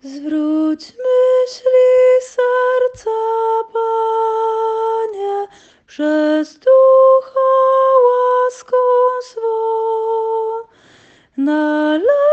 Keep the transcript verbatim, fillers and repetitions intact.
Zwróć myśli serca, Panie, przez Ducha łaską swą. Na